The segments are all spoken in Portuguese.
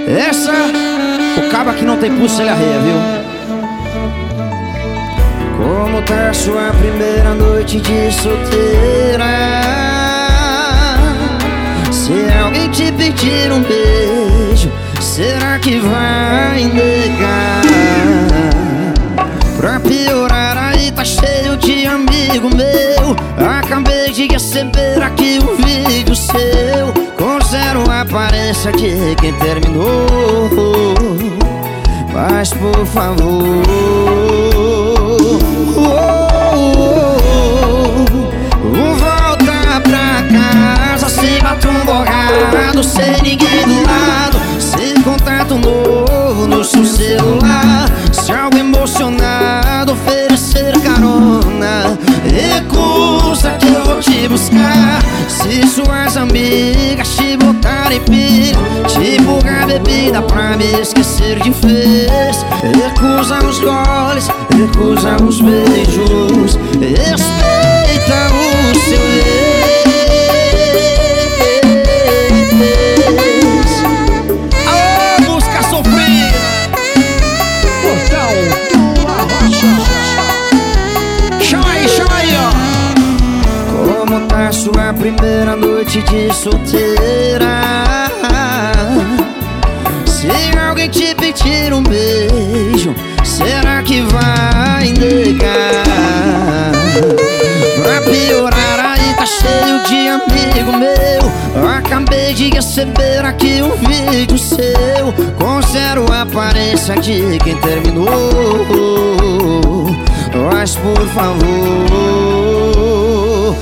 Essa, o cabo aqui não tem pulso, ele arreia, viu? Como tá sua primeira noite de solteira? Se alguém te pedir um beijo, será que vai negar? Pra piorar, aí tá cheio de amigo meu. Acabei de receber aqui um vídeo seu, com zero aparência de quem terminou. Mas por favor, volta pra casa sem batom borrado, sem ninguém do lado, sem contato novo no seu celular. Se algo emocionado oferecer carona, recusa que eu vou te buscar. Se suas amigas te botarem pilha, te empurrar bebida pra me esquecer de vez, recusa os goles, recusa os beijos, respeita o seu ex. Aô, música sofrida! Portal Lua Rocha. Chama aí, ó. Como tá sua primeira noite de solteira? Se alguém te pedir um beijo, será que vai negar? Pra piorar, aí tá cheio de amigo meu. Acabei de receber aqui um vídeo seu, com zero aparência de quem terminou. Mas por favor,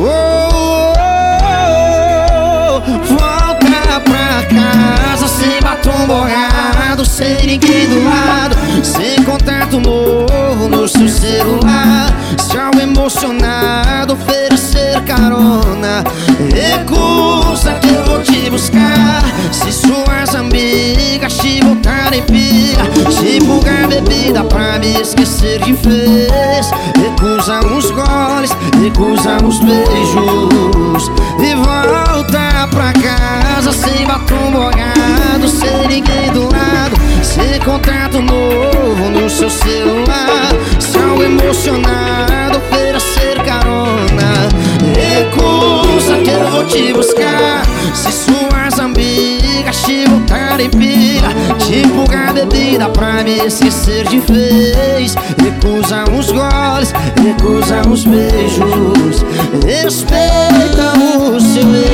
volta pra casa sem batom borrado, sem ninguém do lado, sem contato novo no seu celular. Se algo emocionado oferecer carona, recusa que eu vou te buscar. Se suas amigas te botarem pilha, te empurrar bebida pra me esquecer de vez, recusa uns goles, recusa uns beijos e volta pra casa sem batom borrado, sem ninguém do lado, sem contato novo no seu celular. Se algo emocionado oferecer carona, recusa que eu vou te buscar. Se suas amigas te botarem pilha, te empurrar bebida pra me esquecer de vez, recusa uns goles, recusa uns beijos, respeita o seu ex.